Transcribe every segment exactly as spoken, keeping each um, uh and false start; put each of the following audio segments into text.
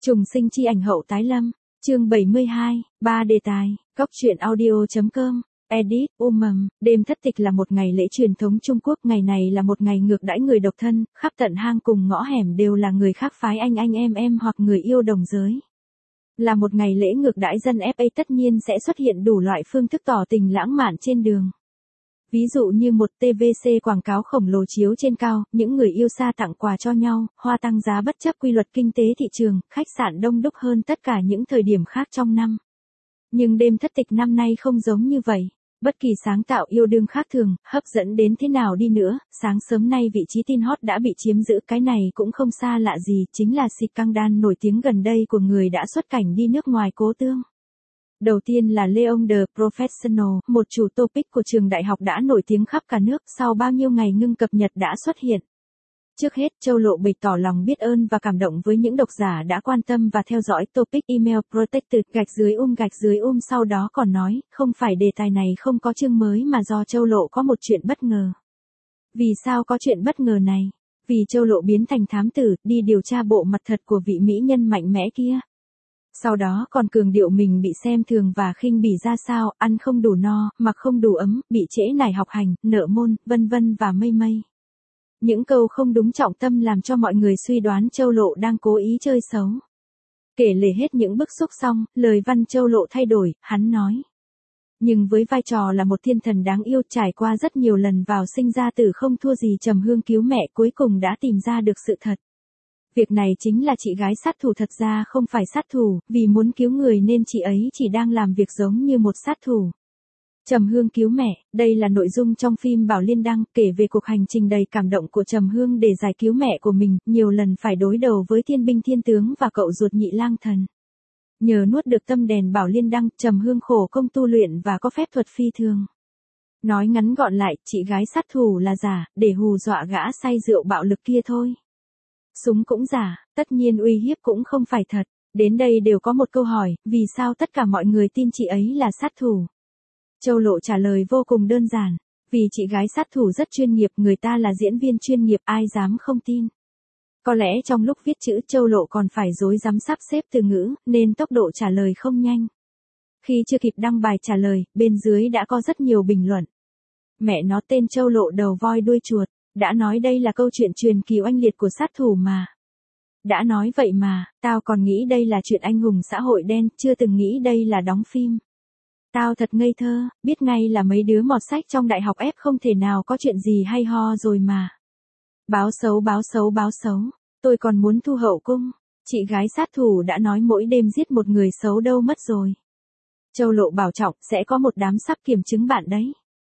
Trùng sinh chi ảnh hậu tái lâm, chương bảy mươi hai, ba đề tài, góc truyện audio.com, edit, um mầm, đêm thất tịch là một ngày lễ truyền thống Trung Quốc, ngày này là một ngày ngược đãi người độc thân, khắp tận hang cùng ngõ hẻm đều là người khác phái anh anh em em hoặc người yêu đồng giới. Là một ngày lễ ngược đãi dân ép a tất nhiên sẽ xuất hiện đủ loại phương thức tỏ tình lãng mạn trên đường. Ví dụ như một tê vê xê quảng cáo khổng lồ chiếu trên cao, những người yêu xa tặng quà cho nhau, hoa tăng giá bất chấp quy luật kinh tế thị trường, khách sạn đông đúc hơn tất cả những thời điểm khác trong năm. Nhưng đêm thất tịch năm nay không giống như vậy. Bất kỳ sáng tạo yêu đương khác thường, hấp dẫn đến thế nào đi nữa, sáng sớm nay vị trí tin hot đã bị chiếm giữ, cái này cũng không xa lạ gì, chính là scandal nổi tiếng gần đây của người đã xuất cảnh đi nước ngoài cố tương. Đầu tiên là Leon the Professional, một chủ topic của trường đại học đã nổi tiếng khắp cả nước, sau bao nhiêu ngày ngưng cập nhật đã xuất hiện. Trước hết, Châu Lộ bày tỏ lòng biết ơn và cảm động với những độc giả đã quan tâm và theo dõi topic email protected gạch dưới um gạch dưới um sau đó còn nói, không phải đề tài này không có chương mới mà do Châu Lộ có một chuyện bất ngờ. Vì sao có chuyện bất ngờ này? Vì Châu Lộ biến thành thám tử, đi điều tra bộ mặt thật của vị mỹ nhân mạnh mẽ kia. Sau đó còn cường điệu mình bị xem thường và khinh bỉ ra sao, ăn không đủ no, mặc không đủ ấm, bị trễ nải học hành, nợ môn, vân vân và mây mây. Những câu không đúng trọng tâm làm cho mọi người suy đoán Châu Lộ đang cố ý chơi xấu. Kể lể hết những bức xúc xong, lời văn Châu Lộ thay đổi, hắn nói. Nhưng với vai trò là một thiên thần đáng yêu trải qua rất nhiều lần vào sinh ra tử không thua gì Trầm Hương cứu mẹ cuối cùng đã tìm ra được sự thật. Việc này chính là chị gái sát thủ thật ra không phải sát thủ, vì muốn cứu người nên chị ấy chỉ đang làm việc giống như một sát thủ. Trầm Hương cứu mẹ, đây là nội dung trong phim Bảo Liên Đăng, kể về cuộc hành trình đầy cảm động của Trầm Hương để giải cứu mẹ của mình, nhiều lần phải đối đầu với thiên binh thiên tướng và cậu ruột Nhị Lang Thần. Nhờ nuốt được tâm đèn Bảo Liên Đăng, Trầm Hương khổ công tu luyện và có phép thuật phi thường. Nói ngắn gọn lại, chị gái sát thủ là giả, để hù dọa gã say rượu bạo lực kia thôi. Súng cũng giả, tất nhiên uy hiếp cũng không phải thật. Đến đây đều có một câu hỏi, vì sao tất cả mọi người tin chị ấy là sát thủ? Châu Lộ trả lời vô cùng đơn giản, vì chị gái sát thủ rất chuyên nghiệp, người ta là diễn viên chuyên nghiệp, ai dám không tin. Có lẽ trong lúc viết chữ Châu Lộ còn phải rối rắm sắp xếp từ ngữ, nên tốc độ trả lời không nhanh. Khi chưa kịp đăng bài trả lời, bên dưới đã có rất nhiều bình luận. Mẹ nó tên Châu Lộ đầu voi đuôi chuột, đã nói đây là câu chuyện truyền kỳ oanh liệt của sát thủ mà. Đã nói vậy mà, tao còn nghĩ đây là chuyện anh hùng xã hội đen, chưa từng nghĩ đây là đóng phim. Tao thật ngây thơ, biết ngay là mấy đứa mọt sách trong đại học ép không thể nào có chuyện gì hay ho rồi mà. Báo xấu báo xấu báo xấu, tôi còn muốn thu hậu cung, chị gái sát thủ đã nói mỗi đêm giết một người xấu đâu mất rồi. Châu Lộ bảo trọng, sẽ có một đám sắp kiểm chứng bạn đấy.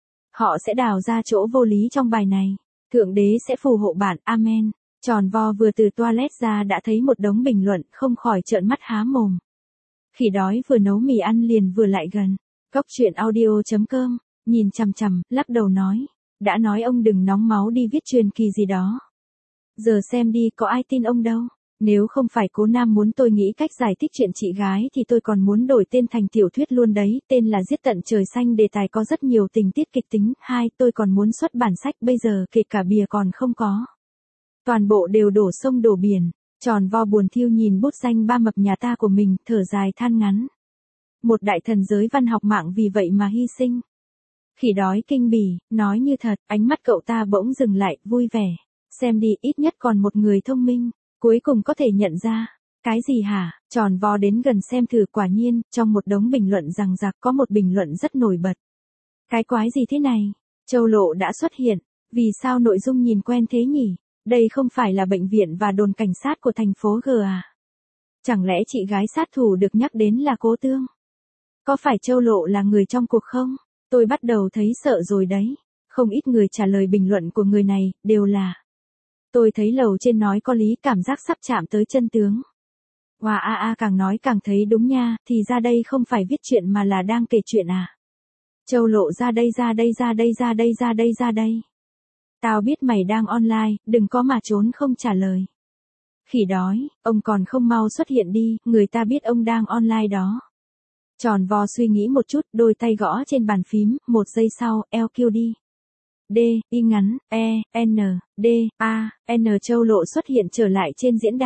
Họ sẽ đào ra chỗ vô lý trong bài này, Thượng Đế sẽ phù hộ bạn, amen. Tròn vo vừa từ toilet ra đã thấy một đống bình luận, không khỏi trợn mắt há mồm. Khỉ đói vừa nấu mì ăn liền vừa lại gần. Góc truyện audio.com, nhìn chằm chằm, lắc đầu nói. Đã nói ông đừng nóng máu đi viết truyền kỳ gì đó. Giờ xem đi, có ai tin ông đâu. Nếu không phải Cố Nam muốn tôi nghĩ cách giải thích chuyện chị gái thì tôi còn muốn đổi tên thành tiểu thuyết luôn đấy, tên là Giết tận trời xanh, đề tài có rất nhiều tình tiết kịch tính. Hai, tôi còn muốn xuất bản sách, bây giờ kể cả bìa còn không có. Toàn bộ đều đổ sông đổ biển. Tròn vo buồn thiu nhìn bút danh ba mập nhà ta của mình, thở dài than ngắn. Một đại thần giới văn học mạng vì vậy mà hy sinh. Khỉ đói kinh bỉ, nói như thật, ánh mắt cậu ta bỗng dừng lại, vui vẻ. Xem đi, ít nhất còn một người thông minh, cuối cùng có thể nhận ra. Cái gì hả? Tròn vo đến gần xem thử, quả nhiên, trong một đống bình luận rằng rạc có một bình luận rất nổi bật. Cái quái gì thế này? Châu Lộ đã xuất hiện, vì sao nội dung nhìn quen thế nhỉ? Đây không phải là bệnh viện và đồn cảnh sát của thành phố G à? Chẳng lẽ chị gái sát thủ được nhắc đến là Cố Tương? Có phải Châu Lộ là người trong cuộc không? Tôi bắt đầu thấy sợ rồi đấy. Không ít người trả lời bình luận của người này, đều là. Tôi thấy lầu trên nói có lý, cảm giác sắp chạm tới chân tướng. Wow a a càng nói càng thấy đúng nha, thì ra đây không phải viết chuyện mà là đang kể chuyện à? Châu Lộ ra đây ra đây ra đây ra đây ra đây ra đây. Tao biết mày đang online, đừng có mà trốn không trả lời. Khỉ đói, ông còn không mau xuất hiện đi, người ta biết ông đang online đó. Tròn vo suy nghĩ một chút, đôi tay gõ trên bàn phím, một giây sau, eo kêu đi. D, Y ngắn, E, N, D, A, N Châu Lộ xuất hiện trở lại trên diễn đàn.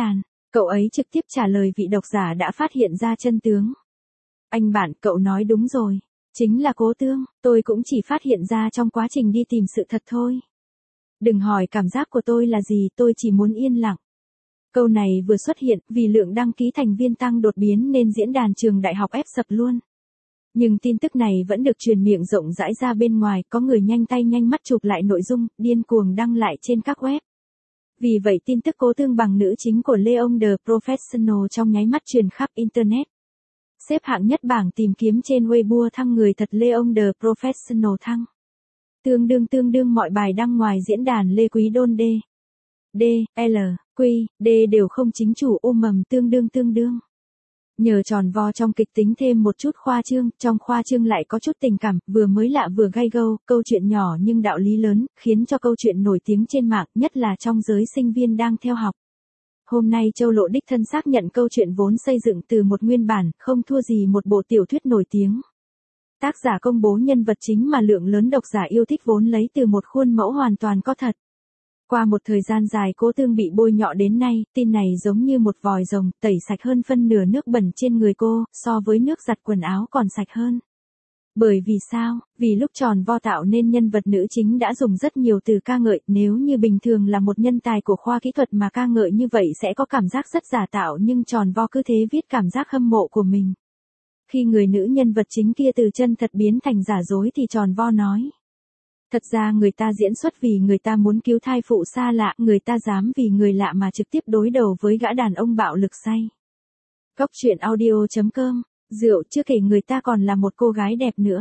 Cậu ấy trực tiếp trả lời vị độc giả đã phát hiện ra chân tướng. Anh bạn, cậu nói đúng rồi. Chính là Cố Tương, tôi cũng chỉ phát hiện ra trong quá trình đi tìm sự thật thôi. Đừng hỏi cảm giác của tôi là gì, tôi chỉ muốn yên lặng. Câu này vừa xuất hiện, vì lượng đăng ký thành viên tăng đột biến nên diễn đàn trường đại học ép sập luôn. Nhưng tin tức này vẫn được truyền miệng rộng rãi ra bên ngoài, có người nhanh tay nhanh mắt chụp lại nội dung, điên cuồng đăng lại trên các web. Vì vậy tin tức Cố Tương bằng nữ chính của Leon the Professional trong nháy mắt truyền khắp Internet. Xếp hạng nhất bảng tìm kiếm trên Weibo thăng người thật Leon the Professional thăng. Tương đương tương đương mọi bài đăng ngoài diễn đàn Lê Quý Đôn D. D, L, Q, D đều không chính chủ ôm mầm tương đương tương đương. Nhờ tròn vo trong kịch tính thêm một chút khoa trương, trong khoa trương lại có chút tình cảm, vừa mới lạ vừa gay go, câu chuyện nhỏ nhưng đạo lý lớn, khiến cho câu chuyện nổi tiếng trên mạng, nhất là trong giới sinh viên đang theo học. Hôm nay Châu Lộ đích thân xác nhận câu chuyện vốn xây dựng từ một nguyên bản, không thua gì một bộ tiểu thuyết nổi tiếng. Tác giả công bố nhân vật chính mà lượng lớn độc giả yêu thích vốn lấy từ một khuôn mẫu hoàn toàn có thật. Qua một thời gian dài Cố Tương bị bôi nhọ đến nay, tin này giống như một vòi rồng, tẩy sạch hơn phân nửa nước bẩn trên người cô, so với nước giặt quần áo còn sạch hơn. Bởi vì sao? Vì lúc tròn vo tạo nên nhân vật nữ chính đã dùng rất nhiều từ ca ngợi, nếu như bình thường là một nhân tài của khoa kỹ thuật mà ca ngợi như vậy sẽ có cảm giác rất giả tạo, nhưng tròn vo cứ thế viết cảm giác hâm mộ của mình. Khi người nữ nhân vật chính kia từ chân thật biến thành giả dối thì tròn vo nói. Thật ra người ta diễn xuất vì người ta muốn cứu thai phụ xa lạ, người ta dám vì người lạ mà trực tiếp đối đầu với gã đàn ông bạo lực say. Góc truyện audio chấm com, rượu chưa kể người ta còn là một cô gái đẹp nữa.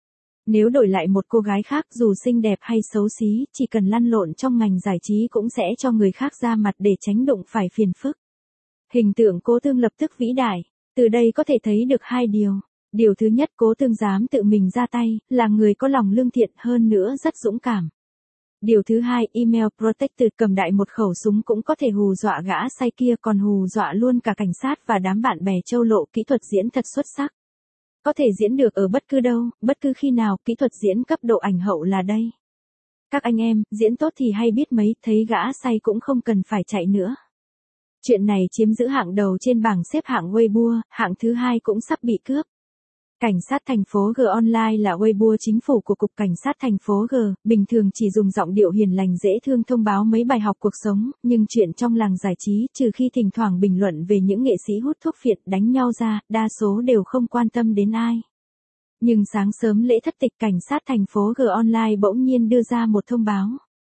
Nếu đổi lại một cô gái khác dù xinh đẹp hay xấu xí, chỉ cần lăn lộn trong ngành giải trí cũng sẽ cho người khác ra mặt để tránh đụng phải phiền phức. Hình tượng Cố Tương lập tức vĩ đại, từ đây có thể thấy được hai điều. Điều thứ nhất, Cố Tương dám tự mình ra tay, là người có lòng lương thiện, hơn nữa rất dũng cảm. Điều thứ hai, email protector cầm đại một khẩu súng cũng có thể hù dọa gã say kia, còn hù dọa luôn cả cảnh sát và đám bạn bè Châu Lộ, kỹ thuật diễn thật xuất sắc. Có thể diễn được ở bất cứ đâu, bất cứ khi nào, kỹ thuật diễn cấp độ ảnh hậu là đây. Các anh em, diễn tốt thì hay biết mấy, thấy gã say cũng không cần phải chạy nữa. Chuyện này chiếm giữ hạng đầu trên bảng xếp hạng Weibo, hạng thứ hai cũng sắp bị cướp. Cảnh sát thành phố G Online là Weibo chính phủ của Cục Cảnh sát thành phố G, bình thường chỉ dùng giọng điệu hiền lành dễ thương thông báo mấy bài học cuộc sống, nhưng chuyện trong làng giải trí, trừ khi thỉnh thoảng bình luận về những nghệ sĩ hút thuốc phiện đánh nhau ra, đa số đều không quan tâm đến ai. Nhưng sáng sớm lễ thất tịch Cảnh sát thành phố G Online bỗng nhiên đưa ra một thông báo.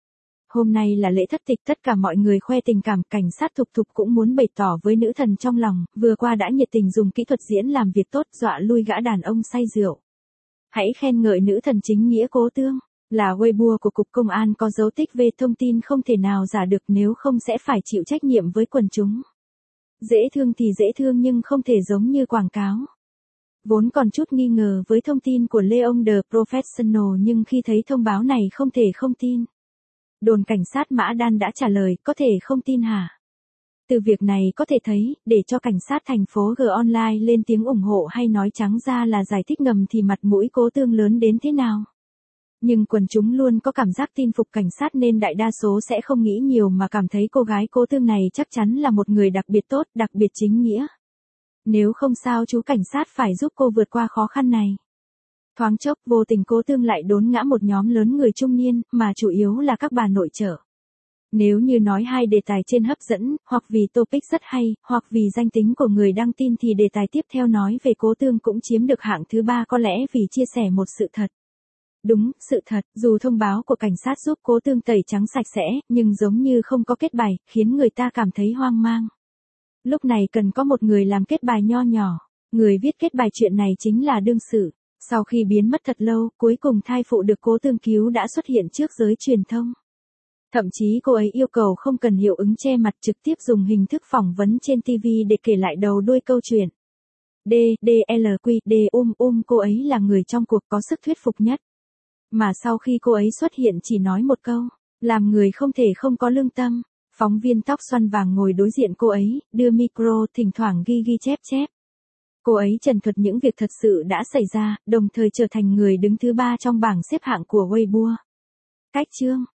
Hôm nay là lễ thất tịch, tất cả mọi người khoe tình cảm, cảnh sát Thục Thục cũng muốn bày tỏ với nữ thần trong lòng, vừa qua đã nhiệt tình dùng kỹ thuật diễn làm việc tốt dọa lui gã đàn ông say rượu. Hãy khen ngợi nữ thần chính nghĩa Cố Tương, là Weibo của Cục Công an có dấu tích về thông tin không thể nào giả được, nếu không sẽ phải chịu trách nhiệm với quần chúng. Dễ thương thì dễ thương nhưng không thể giống như quảng cáo. Vốn còn chút nghi ngờ với thông tin của Leon the Professional nhưng khi thấy thông báo này không thể không tin. Đồn cảnh sát Mã Đan đã trả lời, có thể không tin hả? Từ việc này có thể thấy, để cho cảnh sát thành phố G Online lên tiếng ủng hộ hay nói trắng ra là giải thích ngầm thì mặt mũi Cố Tương lớn đến thế nào. Nhưng quần chúng luôn có cảm giác tin phục cảnh sát nên đại đa số sẽ không nghĩ nhiều mà cảm thấy cô gái Cố Tương này chắc chắn là một người đặc biệt tốt, đặc biệt chính nghĩa. Nếu không sao chú cảnh sát phải giúp cô vượt qua khó khăn này. Thoáng chốc vô tình Cố Tương lại đốn ngã một nhóm lớn người trung niên, mà chủ yếu là các bà nội trợ. Nếu như nói hai đề tài trên hấp dẫn, hoặc vì topic rất hay, hoặc vì danh tính của người đăng tin thì đề tài tiếp theo nói về Cố Tương cũng chiếm được hạng thứ ba, có lẽ vì chia sẻ một sự thật. Đúng, sự thật, dù thông báo của cảnh sát giúp Cố Tương tẩy trắng sạch sẽ, nhưng giống như không có kết bài, khiến người ta cảm thấy hoang mang. Lúc này cần có một người làm kết bài nho nhỏ. Người viết kết bài chuyện này chính là đương sự. Sau khi biến mất thật lâu, cuối cùng thai phụ được Cố Tương cứu đã xuất hiện trước giới truyền thông. Thậm chí cô ấy yêu cầu không cần hiệu ứng che mặt, trực tiếp dùng hình thức phỏng vấn trên ti vi để kể lại đầu đuôi câu chuyện. D, D, L, Q, D, um, um cô ấy là người trong cuộc có sức thuyết phục nhất. Mà sau khi cô ấy xuất hiện chỉ nói một câu, làm người không thể không có lương tâm. Phóng viên tóc xoăn vàng ngồi đối diện cô ấy, đưa micro thỉnh thoảng ghi ghi chép chép. Cô ấy trần thuật những việc thật sự đã xảy ra, đồng thời trở thành người đứng thứ ba trong bảng xếp hạng của Weibo. Cách chương